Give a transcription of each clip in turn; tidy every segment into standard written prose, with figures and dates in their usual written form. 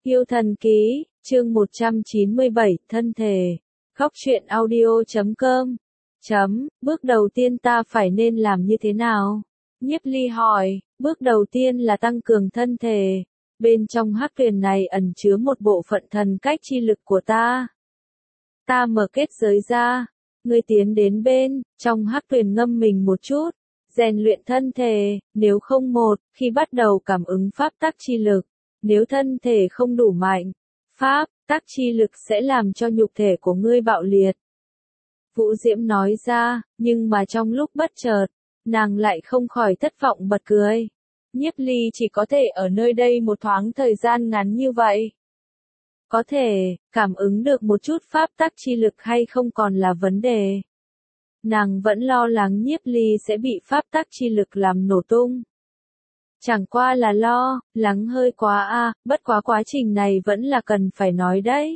Yêu thần ký, chương 197, thân thể. Góc truyện audio.com. Bước đầu tiên ta phải nên làm như thế nào? Nhiếp Ly hỏi, bước đầu tiên là tăng cường thân thể. Bên trong hắc tuyền này ẩn chứa một bộ phận thần cách chi lực của ta. Ta mở kết giới ra, ngươi tiến đến bên, trong hắc tuyền ngâm mình một chút, rèn luyện thân thể, nếu không khi bắt đầu cảm ứng pháp tắc chi lực. Nếu thân thể không đủ mạnh, pháp tắc chi lực sẽ làm cho nhục thể của ngươi bạo liệt. Vũ Diễm nói ra, nhưng mà trong lúc bất chợt, nàng lại không khỏi thất vọng bật cười. Nhiếp Ly chỉ có thể ở nơi đây một thoáng thời gian ngắn như vậy. Có thể, cảm ứng được một chút pháp tắc chi lực hay không còn là vấn đề. Nàng vẫn lo lắng Nhiếp Ly sẽ bị pháp tắc chi lực làm nổ tung. Chẳng qua là lo lắng hơi quá bất quá quá trình này vẫn là cần phải nói đấy.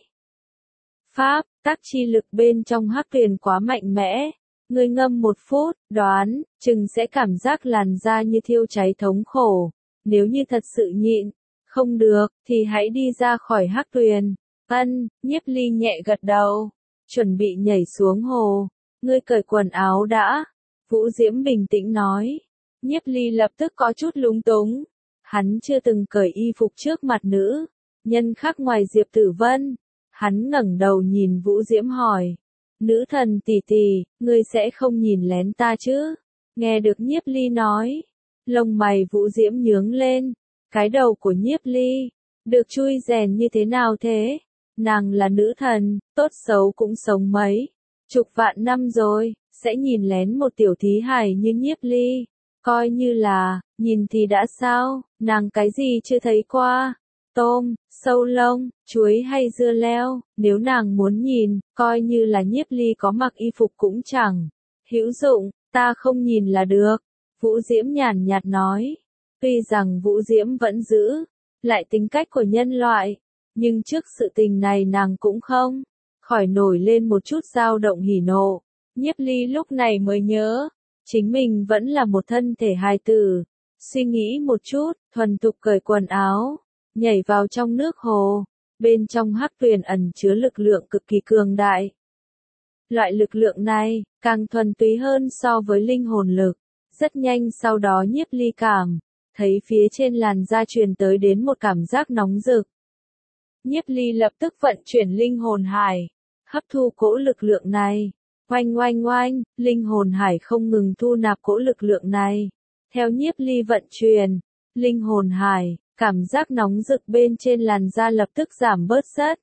Pháp tắc chi lực bên trong hắc tuyền quá mạnh mẽ, ngươi ngâm 1 phút, đoán chừng sẽ cảm giác làn da như thiêu cháy thống khổ. Nếu như thật sự nhịn không được thì hãy đi ra khỏi hắc tuyền. Nhiếp Ly nhẹ gật đầu, chuẩn bị nhảy xuống hồ. Ngươi cởi quần áo đã. Vũ Diễm bình tĩnh nói. Nhiếp Ly lập tức có chút lúng túng. Hắn chưa từng cởi y phục trước mặt nữ nhân khác ngoài Diệp Tử Vân. Hắn ngẩng đầu nhìn Vũ Diễm hỏi. Nữ thần tỷ tỷ, ngươi sẽ không nhìn lén ta chứ? Nghe được Nhiếp Ly nói. Lông mày Vũ Diễm nhướng lên. Cái đầu của Nhiếp Ly được chui rèn như thế nào thế? Nàng là nữ thần, tốt xấu cũng sống mấy chục vạn năm rồi, sẽ nhìn lén một tiểu thí hài như Nhiếp Ly. Coi như là, nhìn thì đã sao, nàng cái gì chưa thấy qua. Tôm, sâu lông, chuối hay dưa leo, nếu nàng muốn nhìn, coi như là Nhiếp Ly có mặc y phục cũng chẳng hữu dụng, ta không nhìn là được. Vũ Diễm nhàn nhạt nói. Tuy rằng Vũ Diễm vẫn giữ lại tính cách của nhân loại, nhưng trước sự tình này nàng cũng không khỏi nổi lên một chút dao động hỉ nộ. Nhiếp Ly lúc này mới nhớ, chính mình vẫn là một thân thể hài tử. Suy nghĩ một chút, thuần thục cởi quần áo, nhảy vào trong nước hồ. Bên trong hắc tuyền ẩn chứa lực lượng cực kỳ cường đại. Loại lực lượng này, càng thuần túy hơn so với linh hồn lực. Rất nhanh sau đó Nhiếp Ly cảm thấy phía trên làn da truyền tới đến một cảm giác nóng rực. Nhiếp Ly lập tức vận chuyển linh hồn hải, hấp thu cỗ lực lượng này. Oanh oanh oanh, linh hồn hải không ngừng thu nạp cỗ lực lượng này. Theo Nhiếp Ly vận chuyển, linh hồn hải, cảm giác nóng rực bên trên làn da lập tức giảm bớt rất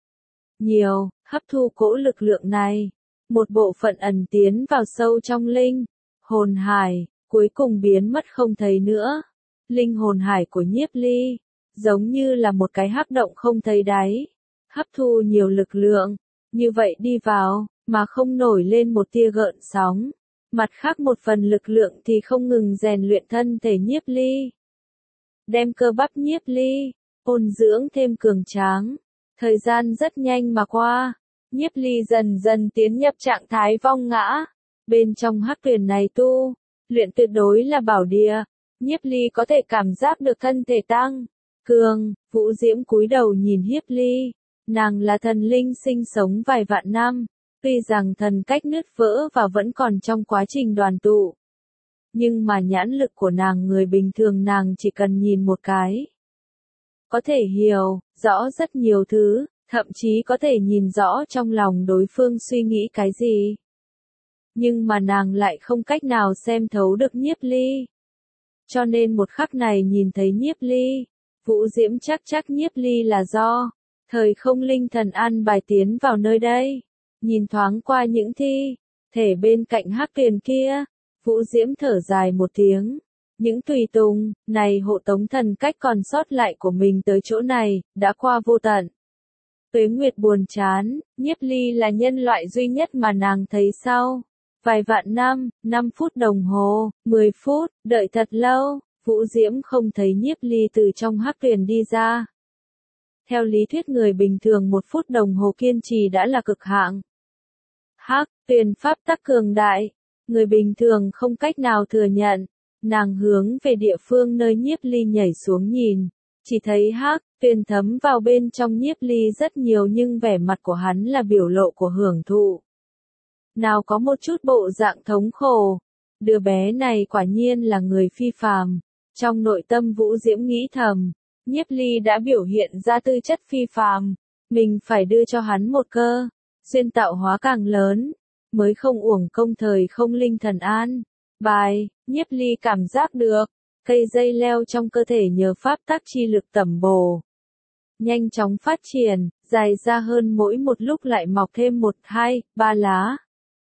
nhiều, hấp thu cỗ lực lượng này. Một bộ phận ẩn tiến vào sâu trong linh hồn hải, cuối cùng biến mất không thấy nữa. Linh hồn hải của Nhiếp Ly giống như là một cái hắc động không thấy đáy, hấp thu nhiều lực lượng, như vậy đi vào, mà không nổi lên một tia gợn sóng. Mặt khác một phần lực lượng thì không ngừng rèn luyện thân thể Nhiếp Ly. Đem cơ bắp Nhiếp Ly, ôn dưỡng thêm cường tráng. Thời gian rất nhanh mà qua, Nhiếp Ly dần dần tiến nhập trạng thái vong ngã. Bên trong hắc tuyền này tu luyện tuyệt đối là bảo địa. Nhiếp Ly có thể cảm giác được thân thể tăng cường. Vũ Diễm cúi đầu nhìn Nhiếp Ly. Nàng là thần linh sinh sống vài vạn năm. Tuy rằng thần cách nứt vỡ và vẫn còn trong quá trình đoàn tụ. Nhưng mà nhãn lực của nàng người bình thường nàng chỉ cần nhìn một cái. Có thể hiểu rõ rất nhiều thứ, thậm chí có thể nhìn rõ trong lòng đối phương suy nghĩ cái gì. Nhưng mà nàng lại không cách nào xem thấu được Nhiếp Ly. Cho nên một khắc này nhìn thấy Nhiếp Ly, Vũ Diễm chắc Nhiếp Ly là do thời không linh thần an bài tiến vào nơi đây. Nhìn thoáng qua những thi thể bên cạnh hắc tuyền kia, Vũ Diễm thở dài một tiếng. Những tùy tùng này hộ tống thần cách còn sót lại của mình tới chỗ này, đã qua vô tận tuế nguyệt buồn chán. Nhiếp Ly là nhân loại duy nhất mà nàng thấy sau vài vạn năm, 5 phút đồng hồ, 10 phút, đợi thật lâu, Vũ Diễm không thấy Nhiếp Ly từ trong hắc tuyền đi ra. Theo lý thuyết người bình thường 1 phút đồng hồ kiên trì đã là cực hạn. Hắc tuyền pháp tắc cường đại, người bình thường không cách nào thừa nhận. Nàng hướng về địa phương nơi Nhiếp Ly nhảy xuống nhìn, Chỉ thấy hắc tuyền thấm vào bên trong Nhiếp Ly rất nhiều nhưng vẻ mặt của hắn là biểu lộ của hưởng thụ. Nào có một chút bộ dạng thống khổ. Đứa bé này quả nhiên là người phi phàm. Trong nội tâm Vũ Diễm nghĩ thầm, Nhiếp Ly đã biểu hiện ra tư chất phi phàm, mình phải đưa cho hắn một cơ duyên tạo hóa càng lớn, mới không uổng công thời không linh thần an. Bài, Nhiếp Ly cảm giác được, cây dây leo trong cơ thể nhờ pháp tắc chi lực tẩm bổ. Nhanh chóng phát triển, dài ra hơn mỗi một lúc lại mọc thêm 1, 2, 3 lá.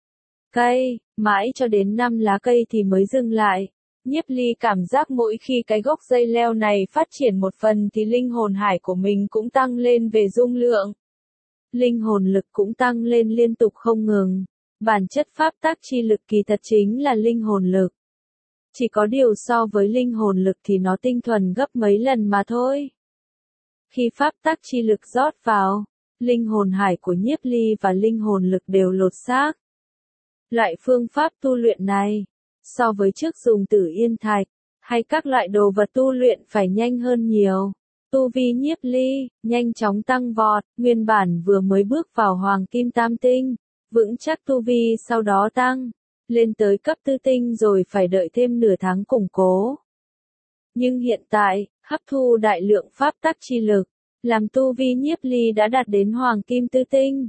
Cây, mãi cho đến 5 lá cây thì mới dừng lại. Nhiếp Ly cảm giác mỗi khi cái gốc dây leo này phát triển một phần thì linh hồn hải của mình cũng tăng lên về dung lượng. Linh hồn lực cũng tăng lên liên tục không ngừng. Bản chất pháp tắc chi lực kỳ thật chính là linh hồn lực. Chỉ có điều so với linh hồn lực thì nó tinh thuần gấp mấy lần mà thôi. Khi pháp tắc chi lực rót vào, linh hồn hải của Nhiếp Ly và linh hồn lực đều lột xác. Loại phương pháp tu luyện này, so với trước dùng Tử Yên Thạch, hay các loại đồ vật tu luyện phải nhanh hơn nhiều. Tu vi Nhiếp Ly, nhanh chóng tăng vọt, nguyên bản vừa mới bước vào Hoàng Kim Tam Tinh, vững chắc tu vi sau đó tăng, lên tới cấp 4 tinh rồi phải đợi thêm nửa tháng củng cố. Nhưng hiện tại, hấp thu đại lượng pháp tắc chi lực, làm tu vi Nhiếp Ly đã đạt đến Hoàng Kim 4 tinh.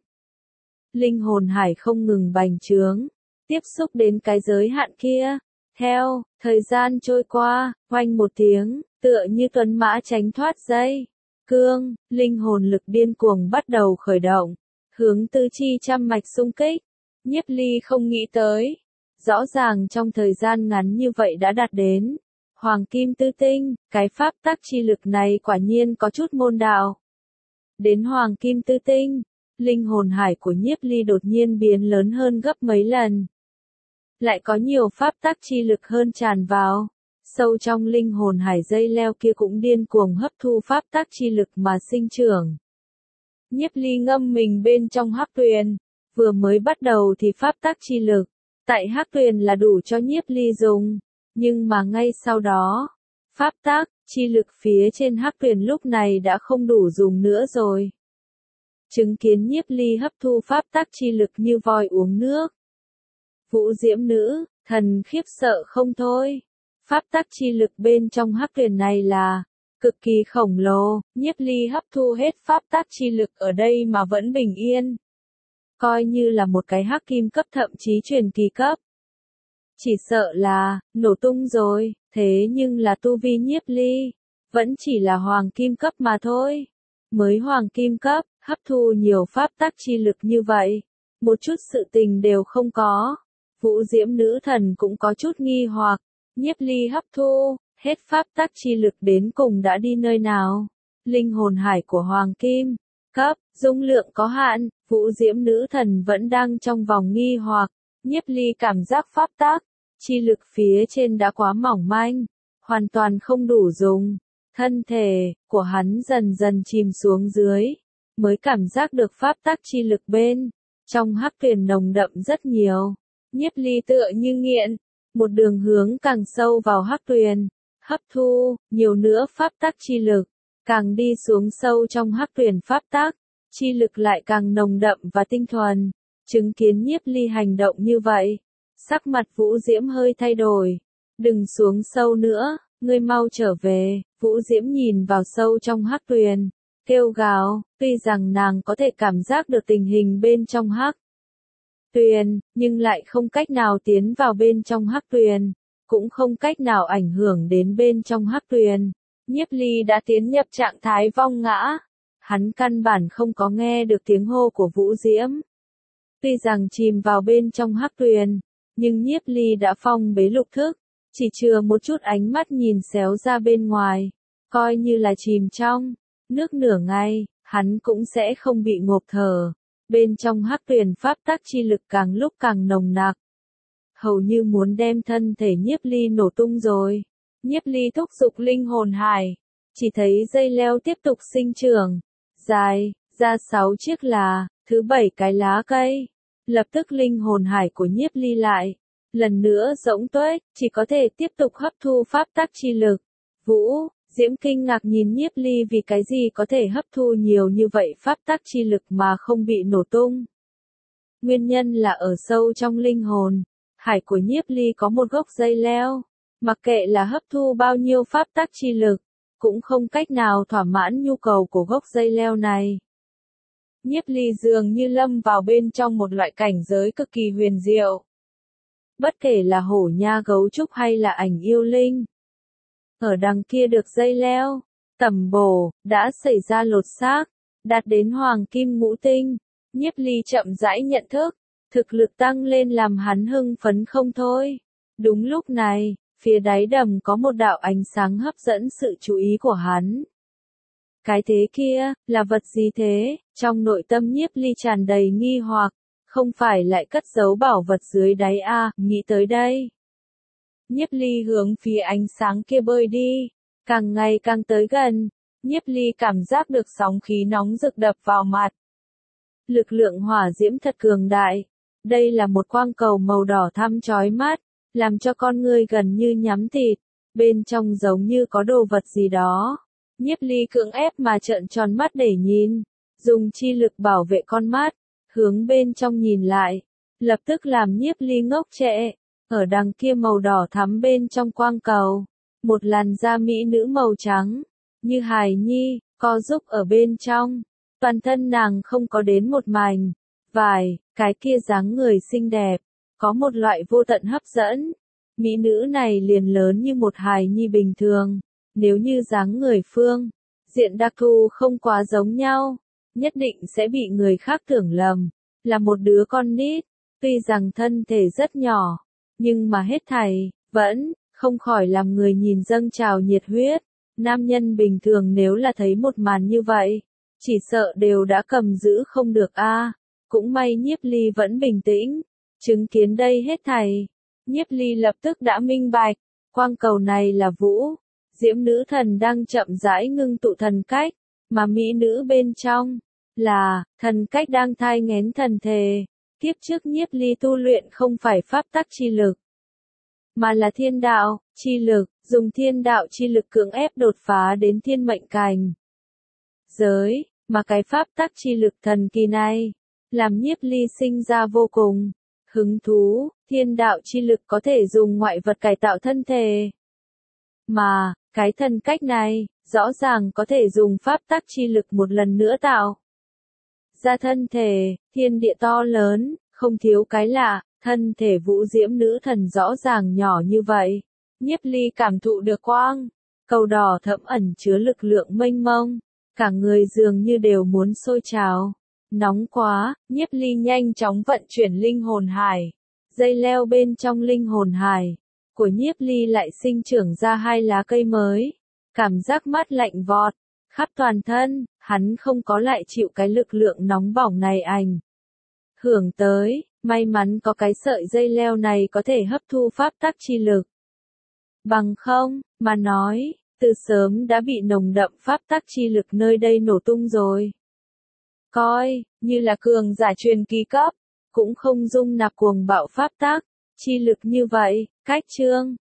Linh hồn hải không ngừng bành trướng, tiếp xúc đến cái giới hạn kia. Theo thời gian trôi qua, oanh một tiếng, tựa như tuấn mã tránh thoát dây cương, linh hồn lực điên cuồng bắt đầu khởi động, hướng tứ chi trăm mạch xung kích. Nhiếp Ly không nghĩ tới, rõ ràng trong thời gian ngắn như vậy đã đạt đến Hoàng Kim 4 tinh, cái pháp tắc chi lực này quả nhiên có chút môn đạo. Đến Hoàng Kim 4 tinh, linh hồn hải của Nhiếp Ly đột nhiên biến lớn hơn gấp mấy lần. Lại có nhiều pháp tắc chi lực hơn tràn vào. Sâu trong linh hồn hải dây leo kia cũng điên cuồng hấp thu pháp tắc chi lực mà sinh trưởng. Nhiếp Ly ngâm mình bên trong hắc tuyền. Vừa mới bắt đầu thì pháp tắc chi lực tại hắc tuyền là đủ cho Nhiếp Ly dùng. Nhưng mà ngay sau đó, pháp tắc chi lực phía trên hắc tuyền lúc này đã không đủ dùng nữa rồi. Chứng kiến Nhiếp Ly hấp thu pháp tắc chi lực như voi uống nước. Vũ Diễm nữ, thần khiếp sợ không thôi. Pháp tắc chi lực bên trong hắc tuyền này là cực kỳ khổng lồ, Nhiếp Ly hấp thu hết pháp tắc chi lực ở đây mà vẫn bình yên. Coi như là một cái hắc kim cấp thậm chí truyền kỳ cấp. Chỉ sợ là, nổ tung rồi, thế nhưng là tu vi Nhiếp Ly, vẫn chỉ là hoàng kim cấp mà thôi. Mới hoàng kim cấp, hấp thu nhiều pháp tắc chi lực như vậy, một chút sự tình đều không có. Vũ Diễm nữ thần cũng có chút nghi hoặc, Nhiếp Ly hấp thu hết pháp tắc chi lực đến cùng đã đi nơi nào? Linh hồn hải của Hoàng Kim cấp, dung lượng có hạn, Vũ Diễm nữ thần vẫn đang trong vòng nghi hoặc. Nhiếp Ly cảm giác pháp tắc chi lực phía trên đã quá mỏng manh, hoàn toàn không đủ dùng. Thân thể của hắn dần dần chìm xuống dưới, mới cảm giác được pháp tắc chi lực bên trong hắc tuyền nồng đậm rất nhiều. Nhiếp Ly tựa như nghiện, một đường hướng càng sâu vào hắc tuyền, hấp thu nhiều nữa pháp tắc chi lực, càng đi xuống sâu trong hắc tuyền pháp tắc chi lực lại càng nồng đậm và tinh thuần. Chứng kiến Nhiếp Ly hành động như vậy, sắc mặt Vũ Diễm hơi thay đổi. Đừng xuống sâu nữa, ngươi mau trở về. Vũ Diễm nhìn vào sâu trong hắc tuyền, kêu gào, tuy rằng nàng có thể cảm giác được tình hình bên trong hắc tuyền, nhưng lại không cách nào tiến vào bên trong hắc tuyền, cũng không cách nào ảnh hưởng đến bên trong hắc tuyền. Nhiếp Ly đã tiến nhập trạng thái vong ngã, hắn căn bản không có nghe được tiếng hô của Vũ Diễm. Tuy rằng chìm vào bên trong hắc tuyền, nhưng Nhiếp Ly đã phong bế lục thức, chỉ chừa một chút ánh mắt nhìn xéo ra bên ngoài, coi như là chìm trong nước nửa ngày, hắn cũng sẽ không bị ngộp thở. Bên trong hắc tuyền pháp tắc chi lực càng lúc càng nồng nặc, hầu như muốn đem thân thể Nhiếp Ly nổ tung rồi. Nhiếp Ly thúc giục linh hồn hải, chỉ thấy dây leo tiếp tục sinh trưởng, dài ra 6 chiếc là, thứ 7 cái lá cây. Lập tức linh hồn hải của Nhiếp Ly lại lần nữa rỗng tuếch, chỉ có thể tiếp tục hấp thu pháp tắc chi lực. Vũ Diễm kinh ngạc nhìn Nhiếp Ly vì cái gì có thể hấp thu nhiều như vậy pháp tắc chi lực mà không bị nổ tung. Nguyên nhân là ở sâu trong linh hồn, hải của Nhiếp Ly có một gốc dây leo, mặc kệ là hấp thu bao nhiêu pháp tắc chi lực, cũng không cách nào thỏa mãn nhu cầu của gốc dây leo này. Nhiếp Ly dường như lâm vào bên trong một loại cảnh giới cực kỳ huyền diệu. Bất kể là hổ nha gấu trúc hay là ảnh yêu linh, ở đằng kia được dây leo, tẩm bổ, đã xảy ra lột xác, đạt đến hoàng kim ngũ tinh. Nhiếp Ly chậm rãi nhận thức, thực lực tăng lên làm hắn hưng phấn không thôi. Đúng lúc này, phía đáy đầm có một đạo ánh sáng hấp dẫn sự chú ý của hắn. Cái thế kia, là vật gì thế? Trong nội tâm Nhiếp Ly tràn đầy nghi hoặc, không phải lại cất giấu bảo vật dưới đáy à, nghĩ tới đây. Nhiếp Ly hướng phía ánh sáng kia bơi đi, càng ngày càng tới gần, Nhiếp Ly cảm giác được sóng khí nóng rực đập vào mặt. Lực lượng hỏa diễm thật cường đại, đây là một quang cầu màu đỏ thắm chói mắt, làm cho con người gần như nhắm tịt, bên trong giống như có đồ vật gì đó. Nhiếp Ly cưỡng ép mà trợn tròn mắt để nhìn, dùng chi lực bảo vệ con mắt, hướng bên trong nhìn lại, lập tức làm Nhiếp Ly ngốc trệ. Ở đằng kia màu đỏ thắm bên trong quang cầu, một làn da mỹ nữ màu trắng, như hài nhi, co giúp ở bên trong, toàn thân nàng không có đến một mảnh vải, cái kia dáng người xinh đẹp, có một loại vô tận hấp dẫn. Mỹ nữ này liền lớn như một hài nhi bình thường, nếu như dáng người phương diện đặc thù không quá giống nhau, nhất định sẽ bị người khác tưởng lầm là một đứa con nít. Tuy rằng thân thể rất nhỏ, nhưng mà hết thảy vẫn không khỏi làm người nhìn dâng trào nhiệt huyết. Nam nhân bình thường nếu là thấy một màn như vậy, chỉ sợ đều đã cầm giữ không được a. Cũng may Nhiếp Ly vẫn bình tĩnh, chứng kiến đây hết thảy, Nhiếp Ly lập tức đã minh bạch, quang cầu này là Vũ Diễm nữ thần đang chậm rãi ngưng tụ thần cách, mà mỹ nữ bên trong là thần cách đang thai nghén thần thể. Kiếp trước Nhiếp Ly tu luyện không phải pháp tắc chi lực, mà là thiên đạo chi lực, dùng thiên đạo chi lực cưỡng ép đột phá đến thiên mệnh cảnh giới, mà cái pháp tắc chi lực thần kỳ này, làm Nhiếp Ly sinh ra vô cùng hứng thú. Thiên đạo chi lực có thể dùng ngoại vật cải tạo thân thể, mà cái thần cách này, rõ ràng có thể dùng pháp tắc chi lực một lần nữa tạo ra thân thể. Thiên địa to lớn, không thiếu cái lạ, thân thể Vũ Diễm nữ thần rõ ràng nhỏ như vậy. Nhiếp Ly cảm thụ được quang cầu đỏ thẫm ẩn chứa lực lượng mênh mông, cả người dường như đều muốn sôi trào. Nóng quá, Nhiếp Ly nhanh chóng vận chuyển linh hồn hải. Dây leo bên trong linh hồn hải của Nhiếp Ly lại sinh trưởng ra hai lá cây mới. Cảm giác mát lạnh vọt khắp toàn thân, hắn không có lại chịu cái lực lượng nóng bỏng này ảnh hưởng tới. May mắn có cái sợi dây leo này có thể hấp thu pháp tắc chi lực. Bằng không, mà nói, từ sớm đã bị nồng đậm pháp tắc chi lực nơi đây nổ tung rồi. Coi như là cường giả truyền kỳ cấp, cũng không dung nạp cuồng bạo pháp tắc chi lực như vậy. Cách chương